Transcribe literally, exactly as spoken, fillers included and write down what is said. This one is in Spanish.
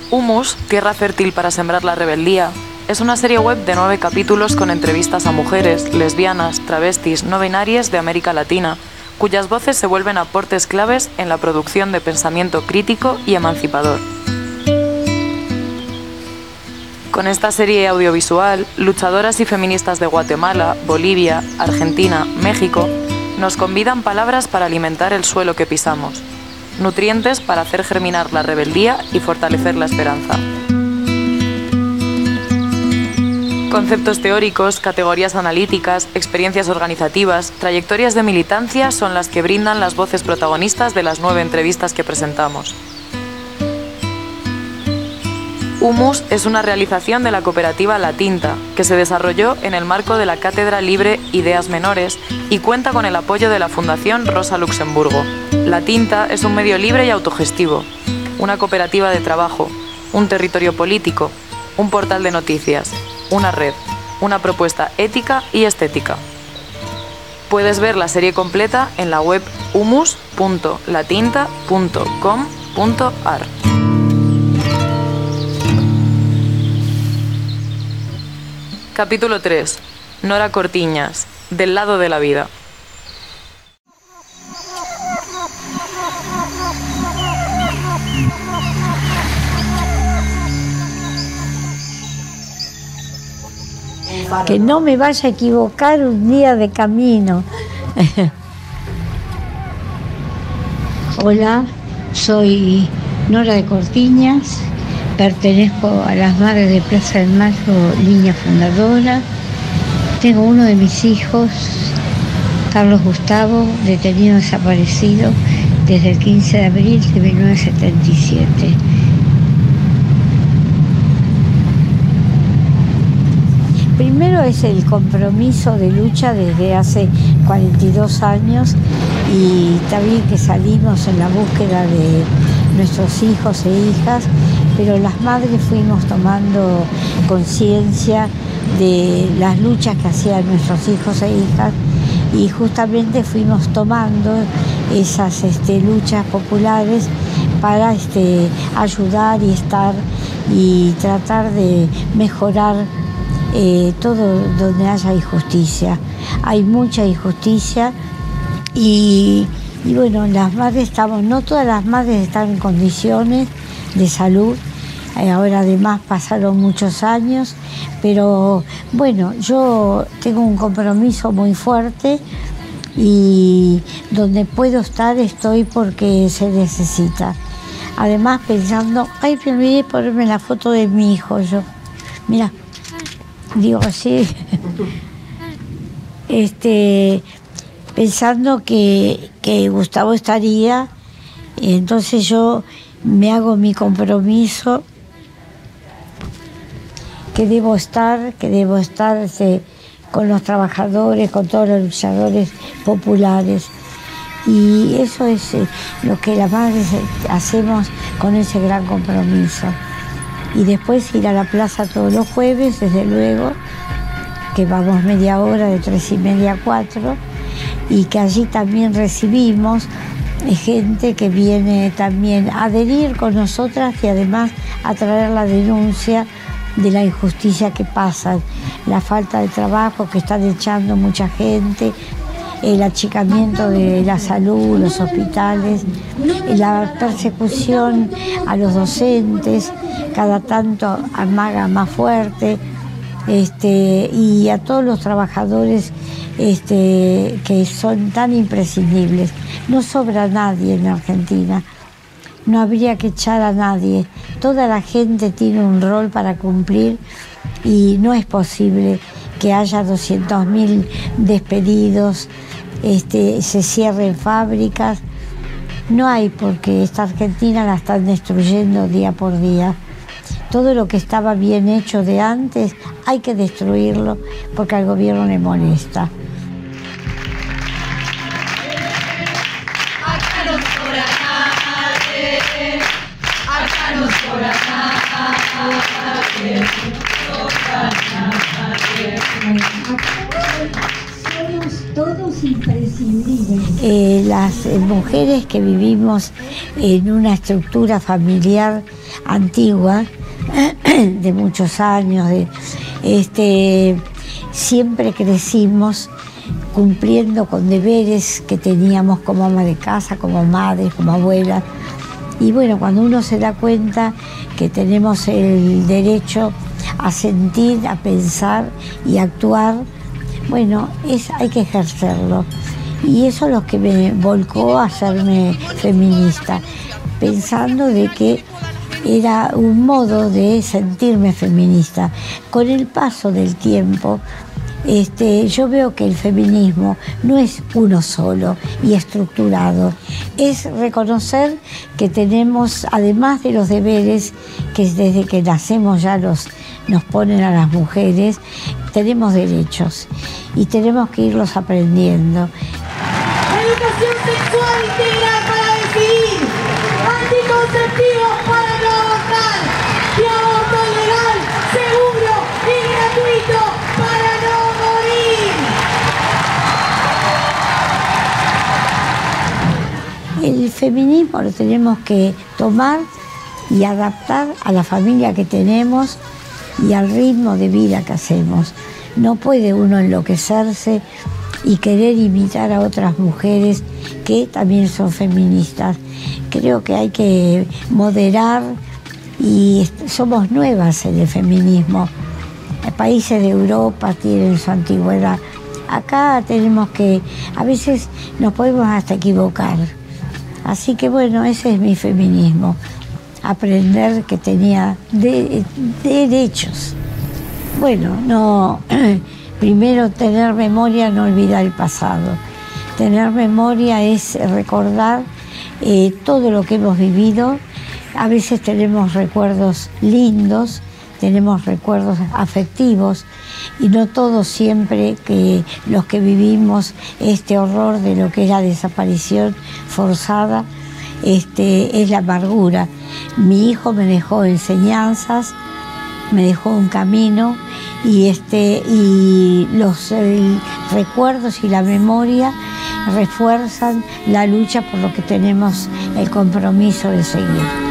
Humus, tierra fértil para sembrar la rebeldía, es una serie web de nueve capítulos con entrevistas a mujeres, lesbianas, travestis, no binarias de América Latina, cuyas voces se vuelven aportes claves en la producción de pensamiento crítico y emancipador. Con esta serie audiovisual, luchadoras y feministas de Guatemala, Bolivia, Argentina, México, nos convidan palabras para alimentar el suelo que pisamos, nutrientes para hacer germinar la rebeldía y fortalecer la esperanza. Conceptos teóricos, categorías analíticas, experiencias organizativas, trayectorias de militancia son las que brindan las voces protagonistas de las nueve entrevistas que presentamos. Humus es una realización de la cooperativa La Tinta, que se desarrolló en el marco de la Cátedra Libre Ideas Menores y cuenta con el apoyo de la Fundación Rosa Luxemburgo. La Tinta es un medio libre y autogestivo, una cooperativa de trabajo, un territorio político, un portal de noticias, una red, una propuesta ética y estética. Puedes ver la serie completa en la web humus punto latinta punto com punto ar. Capítulo tres. Nora Cortiñas, del lado de la vida. Que no me vaya a equivocar un día de camino. Hola, soy Nora de Cortiñas, pertenezco a las Madres de Plaza del Mayo, línea fundadora. Tengo uno de mis hijos, Carlos Gustavo, detenido desaparecido desde el quince de abril de mil novecientos setenta y siete. Primero es el compromiso de lucha desde hace cuarenta y dos años y también que salimos en la búsqueda de nuestros hijos e hijas, pero las madres fuimos tomando conciencia de las luchas que hacían nuestros hijos e hijas y justamente fuimos tomando esas este, luchas populares para este, ayudar y estar y tratar de mejorar Eh, todo donde haya injusticia. Hay mucha injusticia y, y bueno, las madres estamos, no todas las madres están en condiciones de salud, eh, ahora además pasaron muchos años, pero bueno, yo tengo un compromiso muy fuerte y donde puedo estar estoy porque se necesita. Además pensando, ay, me olvidé ponerme la foto de mi hijo yo, mira. Digo así, este, pensando que, que Gustavo estaría, entonces yo me hago mi compromiso, que debo estar, que debo estar este, con los trabajadores, con todos los luchadores populares. Y eso es eh, lo que las madres hacemos con ese gran compromiso. Y después ir a la plaza todos los jueves, desde luego, que vamos media hora, de tres y media a cuatro, y que allí también recibimos gente que viene también a adherir con nosotras y además a traer la denuncia de la injusticia que pasa, la falta de trabajo que están echando mucha gente, el achicamiento de la salud, los hospitales, la persecución a los docentes, cada tanto amaga más fuerte, este, y a todos los trabajadores este, que son tan imprescindibles. No sobra nadie en Argentina, no habría que echar a nadie. Toda la gente tiene un rol para cumplir y no es posible que haya doscientos mil despedidos, este, se cierren fábricas. No hay, porque esta Argentina la están destruyendo día por día. Todo lo que estaba bien hecho de antes hay que destruirlo porque al gobierno le molesta. Acá no sobra nadie, acá no sobra nadie, no sobra nadie. todos imprescindibles. Eh, las eh, mujeres que vivimos en una estructura familiar antigua, de muchos años, de, este, siempre crecimos cumpliendo con deberes que teníamos como ama de casa, como madre, como abuela. Y bueno, cuando uno se da cuenta que tenemos el derecho a sentir, a pensar y a actuar, bueno, es, hay que ejercerlo. Y eso es lo que me volcó a hacerme feminista, pensando de que era un modo de sentirme feminista. Con el paso del tiempo, este, yo veo que el feminismo no es uno solo y estructurado. Es reconocer que tenemos, además de los deberes que desde que nacemos ya los, nos ponen a las mujeres, tenemos derechos y tenemos que irlos aprendiendo. Educación sexual integral para decidir, anticonceptivos para no abortar y aborto legal, seguro y gratuito para no morir. El feminismo lo tenemos que tomar y adaptar a la familia que tenemos y al ritmo de vida que hacemos. No puede uno enloquecerse y querer imitar a otras mujeres que también son feministas. Creo que hay que moderar y somos nuevas en el feminismo. Países de Europa tienen su antigüedad. Acá tenemos que, a veces nos podemos hasta equivocar. Así que bueno, ese es mi feminismo. Aprender que tenía de, de derechos. Bueno, no, primero tener memoria, no olvidar el pasado. Tener memoria es recordar eh, todo lo que hemos vivido. A veces tenemos recuerdos lindos, tenemos recuerdos afectivos y no todos siempre que los que vivimos este horror de lo que es la desaparición forzada, este, es la amargura. Mi hijo me dejó enseñanzas, me dejó un camino y, este, y los el, recuerdos y la memoria refuerzan la lucha por lo que tenemos el compromiso de seguir.